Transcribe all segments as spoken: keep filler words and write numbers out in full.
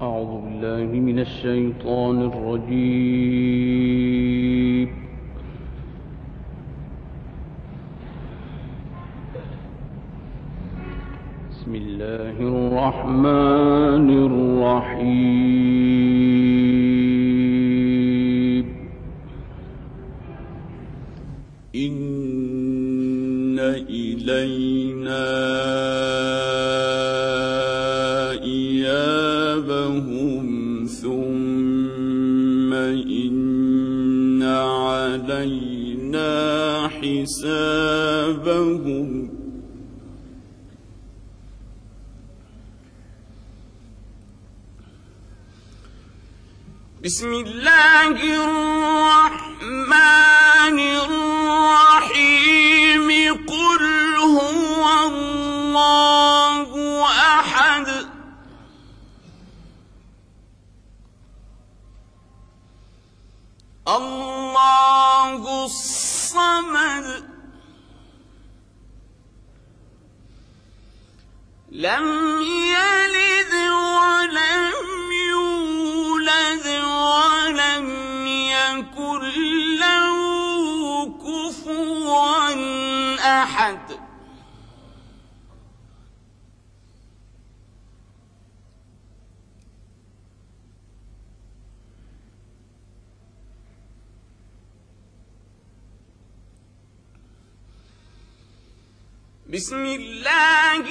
أعوذ بالله من الشيطان الرجيم. بسم الله الرحمن الرحيم. إن إلينا إيابهم ثم إن علينا حسابهم. بسم الله الرحمن الرحيم. قل هو الله أحد الله الصمد لم يلد ولم يولد ولم يكن له كفوا أحد. بسم الله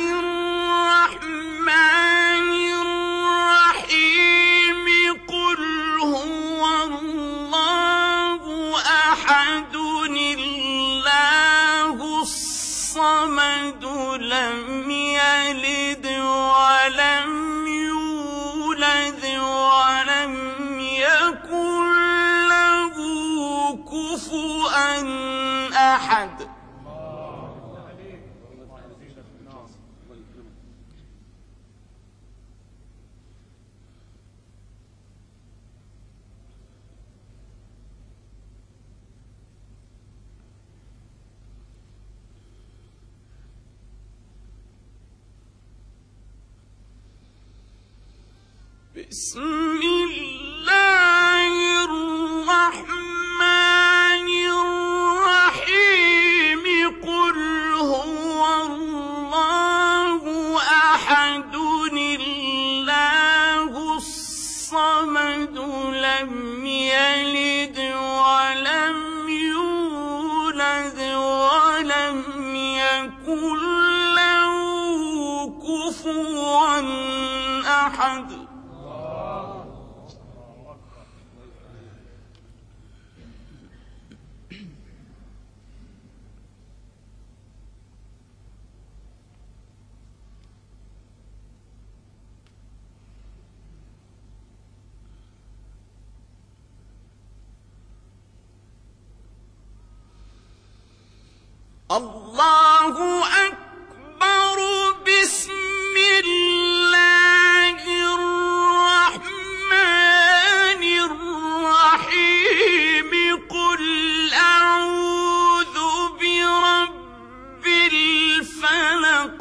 الرحمن الرحيم. قل هو الله أحد الله الصمد لم يلد ولم يولد ولم يكن له كفوا أحد. بسم الله الرحمن الرحيم. قل هو الله أحد الله الصمد لم يلد ولم يولد ولم يكن له كفوا أحد. الله أكبر. بسم الله الرحمن الرحيم. قل أعوذ برب الفلق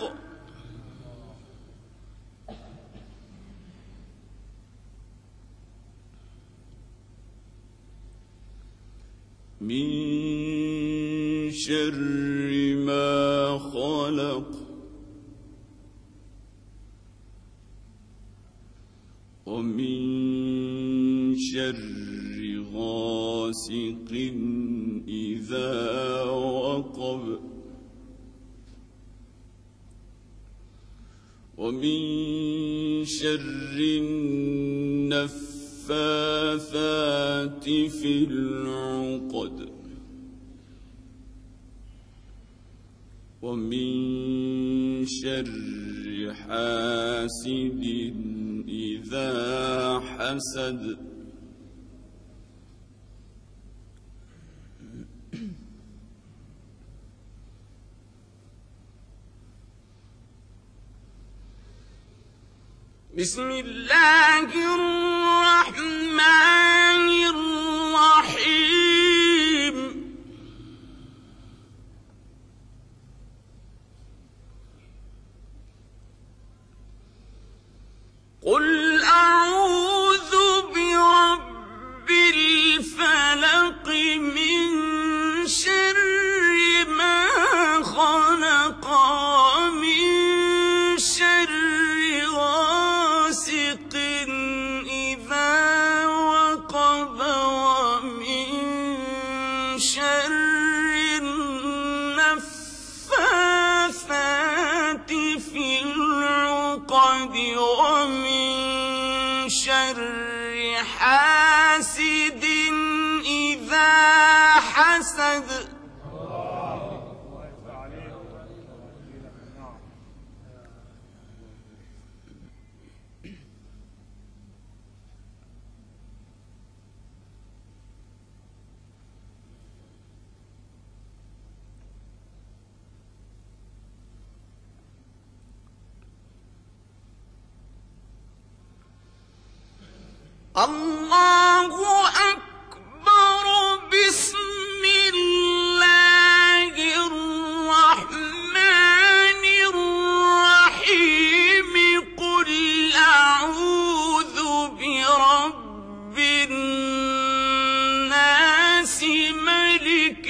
من شر ما خلق ومن شر غاسق إذا وقب ومن شر النفاثات في العقد ومن شر حاسد إذا حسد. بسم الله الرحمن الرحيم. قل أعوذ العقد ومن شر حاسد إذا حسد. الله أكبر. بسم الله الرحمن الرحيم. قل أعوذ برب الناس ملك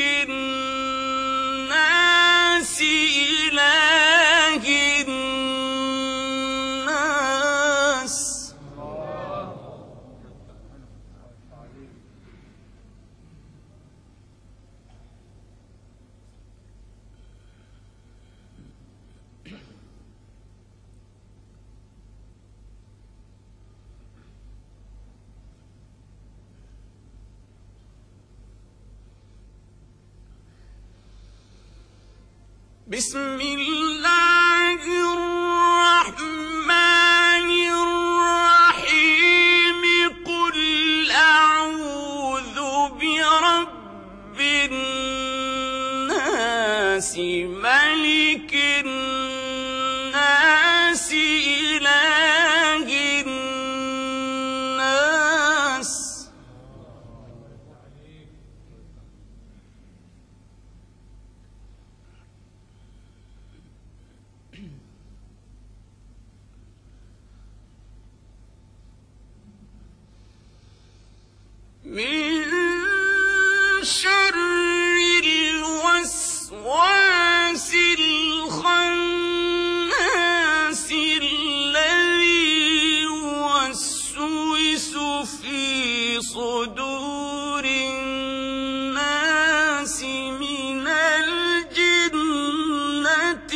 الناس إله الناس. بسم الله الرحمن الرحيم. قل أعوذ برب الناس ملك الناس إله الناس. من شر الوسواس الخناس الذي يوسوس في صدور الناس من الجنة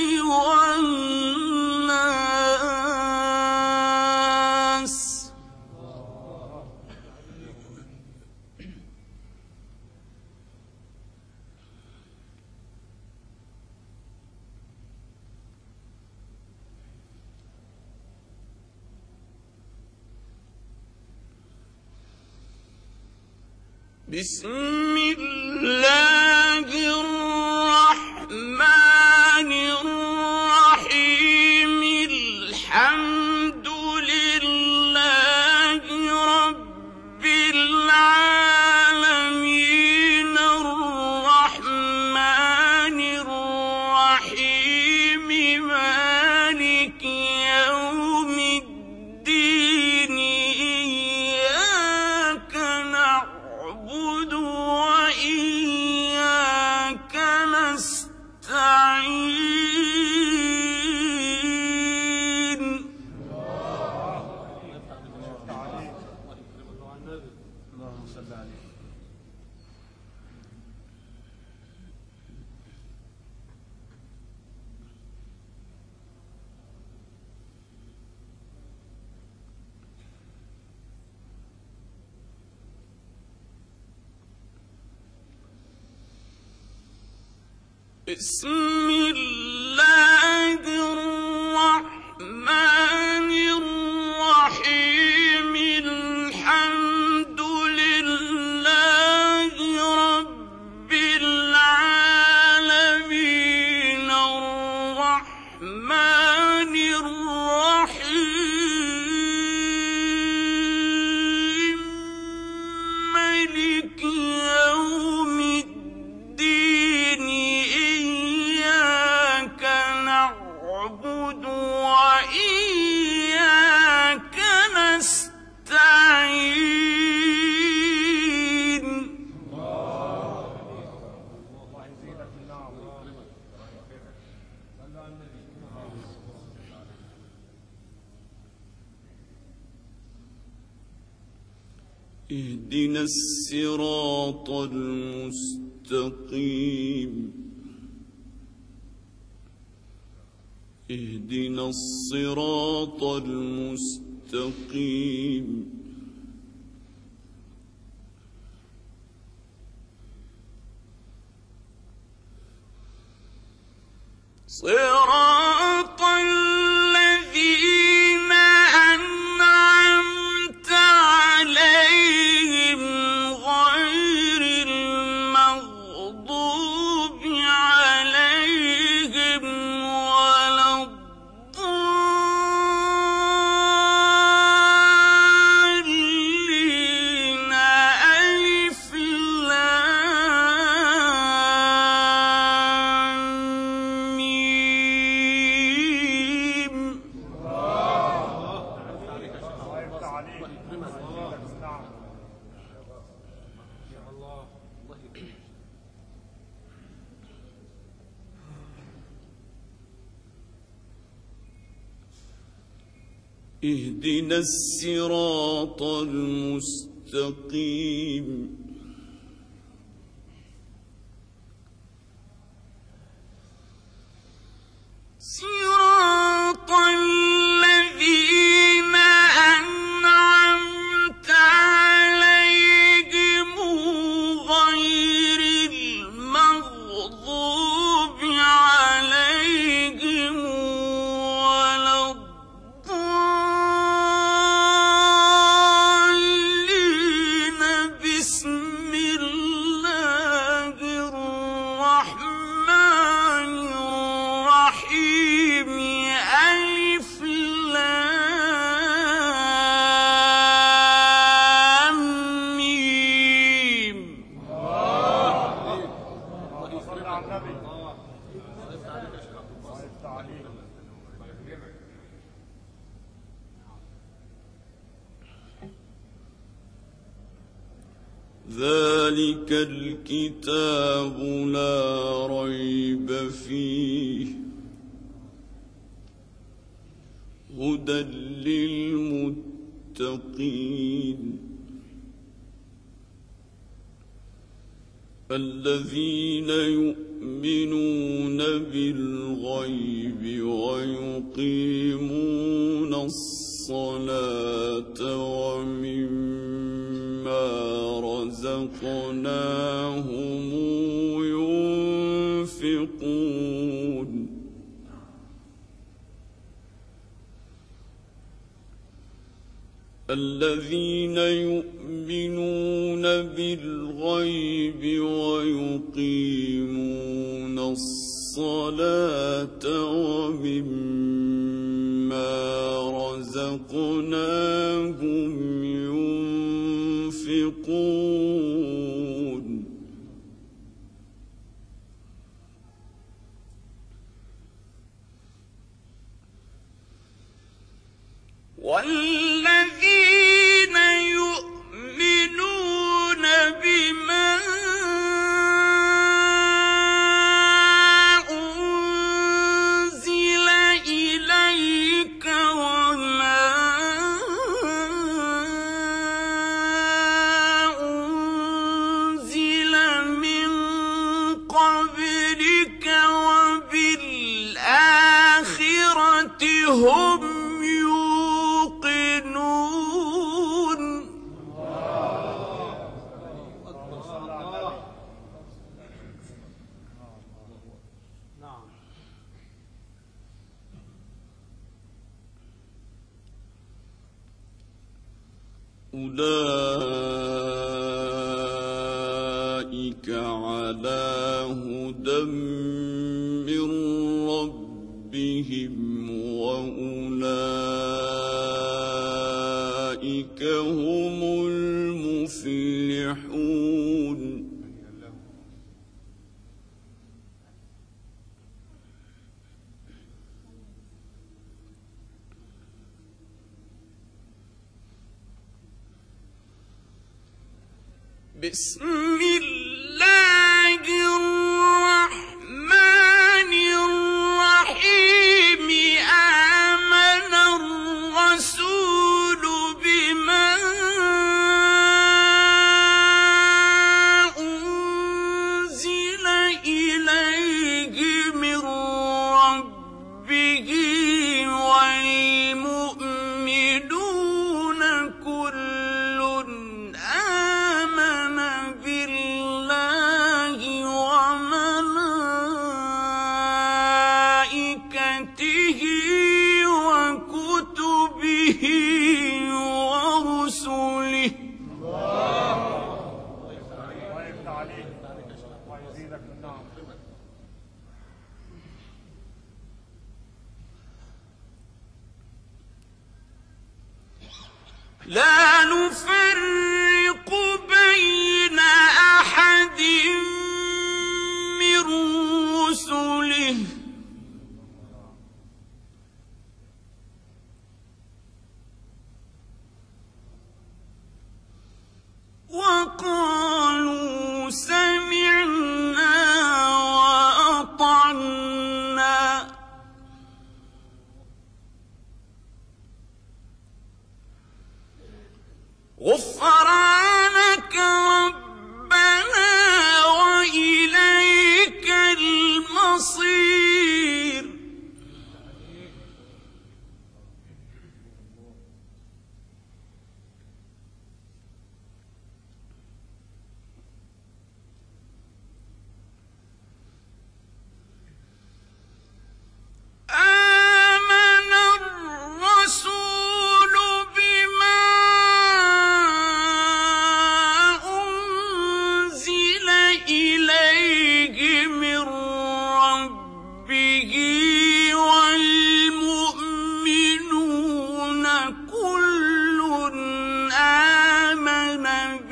والناس. بسم الله الرحمن الرحيم. الحمد لله رب العالمين الرحمن الرحيم مالك يوم الدين. إياك نعبد وإياك نستعين. اللهم صل عليه. بسم الله الرحمن الرحيم. الحمد لله رب العالمين الرحمن الرحيم مالك يوم الدين. إياك نعبد وإياك نستعين. اهدنا الصراط المستقيم. اهدنا الصراط المستقيم صراط الذين أنعمت عليهم غير المغضوب عليهم ولا الضالين ألف لام ميم. اهدنا الصراط المستقيم صراط الذين أنعمت عليهم غير المغضوب عليهم ولا الضالين. بسم الله الرحمن الرحيم ألف لام ميم. ذلك الكتاب لا ريب فيه هدى للمتقين الذين يؤمنون بالغيب ويقيمون الصلاة ومما رزقناهم ينفقون الذين يؤمنون بالغيب ويقيمون الصلاة ومما رزقناهم ينفقون والذين يؤمنون بما أنزل إليك وما أنزل من قبلك وبالآخرة هم أولئك على هدى من ربهم وأولئك هم المفلحون بسم الله الرحمن الرحيم آمن الرسول بما أنزل إليه من ربه ورسله. لا نفرق بين أحد من رسله وقالوا سمعنا وأطعنا غفرانك ربنا وإليك المصير. آمن الرسول بما أنزل إليه من ربه والمؤمنون كل آمن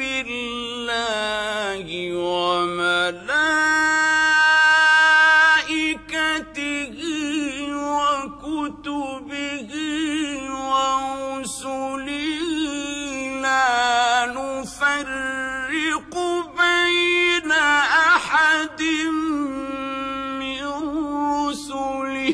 بالله وملائكته وكتبه ورسله لا نفرق بين أحد من رسله.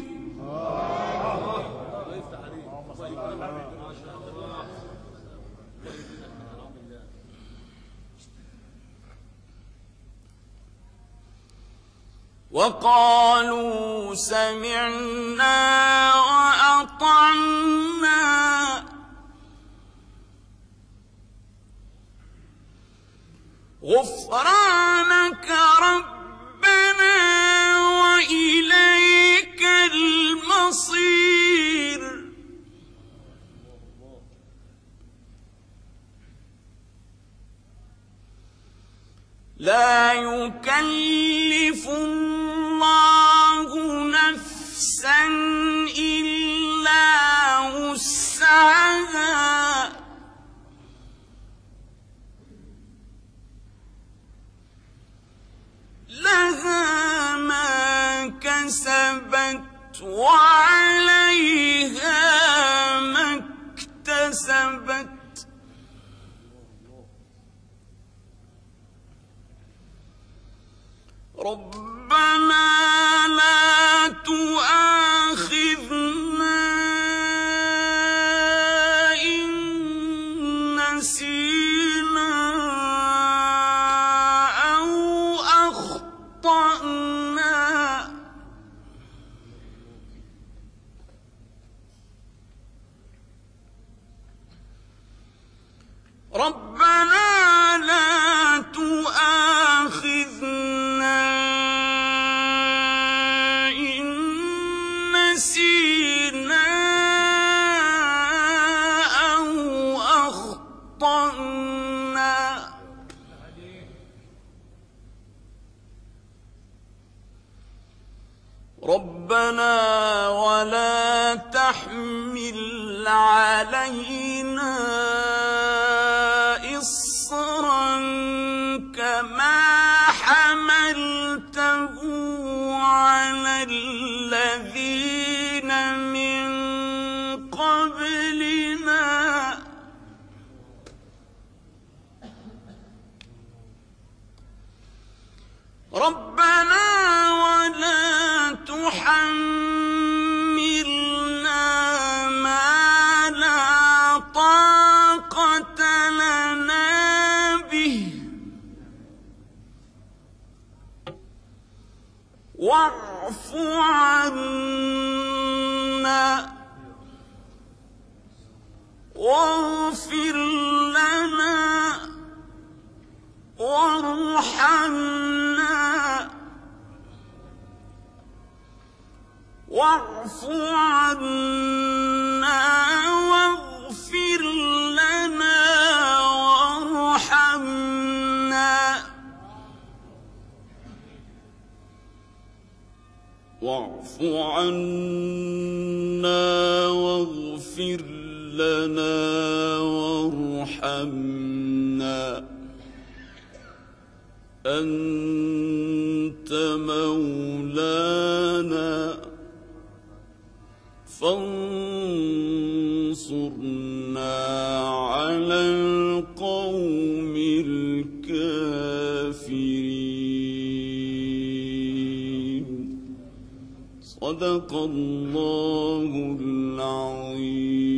وقالوا سمعنا وأطعنا غفرانك ربنا وإليك المصير. لا يكلف الله نفسا إلا وسعها لها ما كسبت وعليها ما اكتسبت. ربنا لا تؤاخذنا إن نسينا أو أخطأنا. ربنا لا تؤاخذنا إن نسينا أو أخطأنا. ربنا ولا تحمل علينا إصرا كما حملته على الذين من قبلنا. ربنا ولا تحملنا ما لا طاقة لنا به واعف عنا واغفر لنا وارحمنا واعف عنا واغفر عنا واغفر لنا وارحمنا أنت مولانا فانصرنا على القوم الكافرين. صدق الله العظيم.